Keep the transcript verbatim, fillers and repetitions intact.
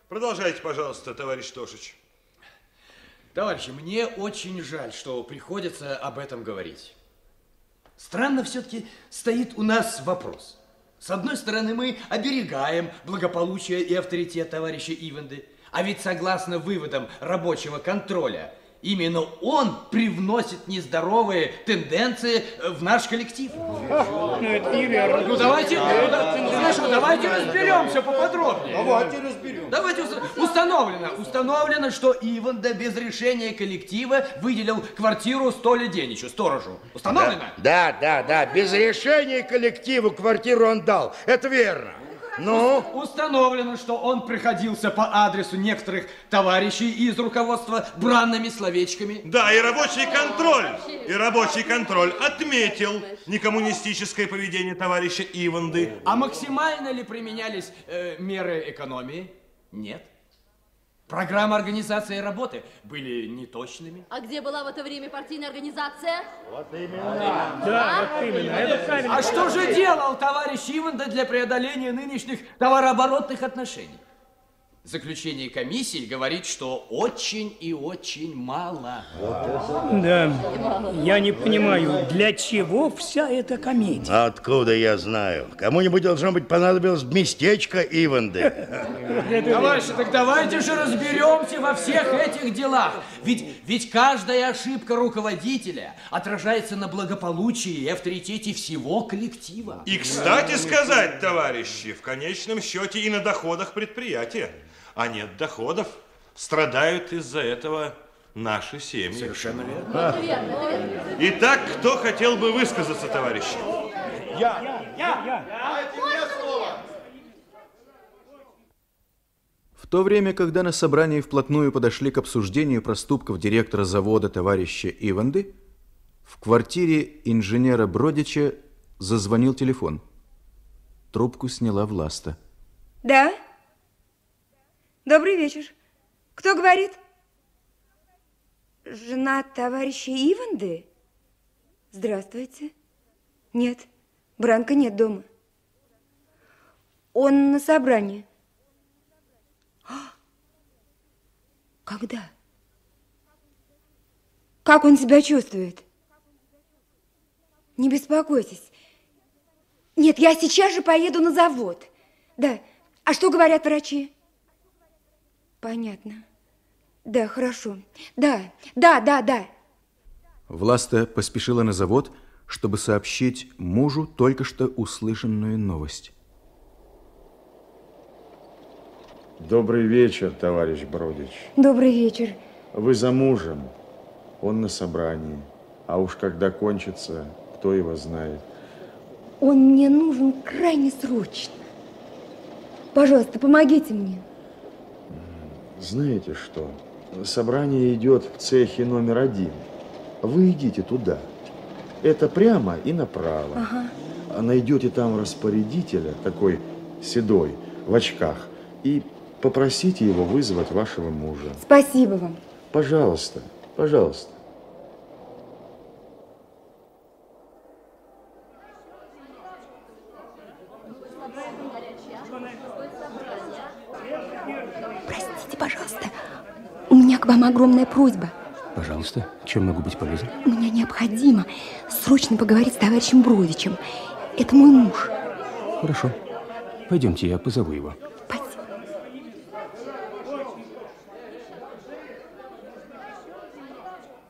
Продолжайте, пожалуйста, товарищ Тошич. Товарищи, мне очень жаль, что приходится об этом говорить. Странно все-таки стоит у нас вопрос. С одной стороны, мы оберегаем благополучие и авторитет товарища Ивенды, а ведь согласно выводам рабочего контроля, именно он привносит нездоровые тенденции в наш коллектив. Ну, это неверно. Ну, давайте, ну, да, хорошо, давайте разберемся поподробнее. Давайте разберем. Давайте установлено, установлено, что Ивенда без решения коллектива выделил квартиру Столе Деничу, сторожу. Установлено? Да, да, да, без решения коллектива квартиру он дал. Это верно. Ну? Установлено, что он приходился по адресу некоторых товарищей из руководства бранными словечками. Да, и рабочий контроль, и рабочий контроль отметил некоммунистическое поведение товарища Ивенды. А максимально ли применялись э, меры экономии? Нет. Программы организации работы были неточными. А где была в это время партийная организация? Вот именно. Да, вот именно. Это правильно. А что же делал товарищ Ивенда для преодоления нынешних товарооборотных отношений? Заключение комиссии говорит, что очень и очень мало. Да, я не понимаю, для чего вся эта комедия? Откуда я знаю? Кому-нибудь должно быть понадобилось местечко Ивенды. Товарищи, так давайте же разберемся во всех этих делах. Ведь, ведь каждая ошибка руководителя отражается на благополучии и авторитете всего коллектива. И, кстати сказать, товарищи, в конечном счете и на доходах предприятия. А нет доходов, страдают из-за этого наши семьи. Совершенно верно. Верно. Итак, кто хотел бы высказаться, товарищи? Я, я, я. В то время, когда на собрании вплотную подошли к обсуждению проступков директора завода товарища Ивенды, в квартире инженера Бродича зазвонил телефон. Трубку сняла Власта. Да? Добрый вечер. Кто говорит? Жена товарища Ивенды? Здравствуйте. Нет, Бранка нет дома. Он на собрании. Когда? Как он себя чувствует? Не беспокойтесь. Нет, я сейчас же поеду на завод. Да. А что говорят врачи? Понятно. Да, хорошо. Да, да, да, да. Власта поспешила на завод, чтобы сообщить мужу только что услышанную новость. Добрый вечер, товарищ Бродич. Добрый вечер. Вы за мужем, он на собрании. А уж когда кончится, кто его знает. Он мне нужен крайне срочно. Пожалуйста, помогите мне. Знаете что? Собрание идет в цехе номер один. Вы идите туда. Это прямо и направо. Ага. А найдете там распорядителя, такой седой, в очках, и попросите его вызвать вашего мужа. Спасибо вам. Пожалуйста, пожалуйста. Простите, пожалуйста. У меня к вам огромная просьба. Пожалуйста, чем могу быть полезен? Мне необходимо срочно поговорить с товарищем Бродичем. Это мой муж. Хорошо. Пойдемте, я позову его. Спасибо.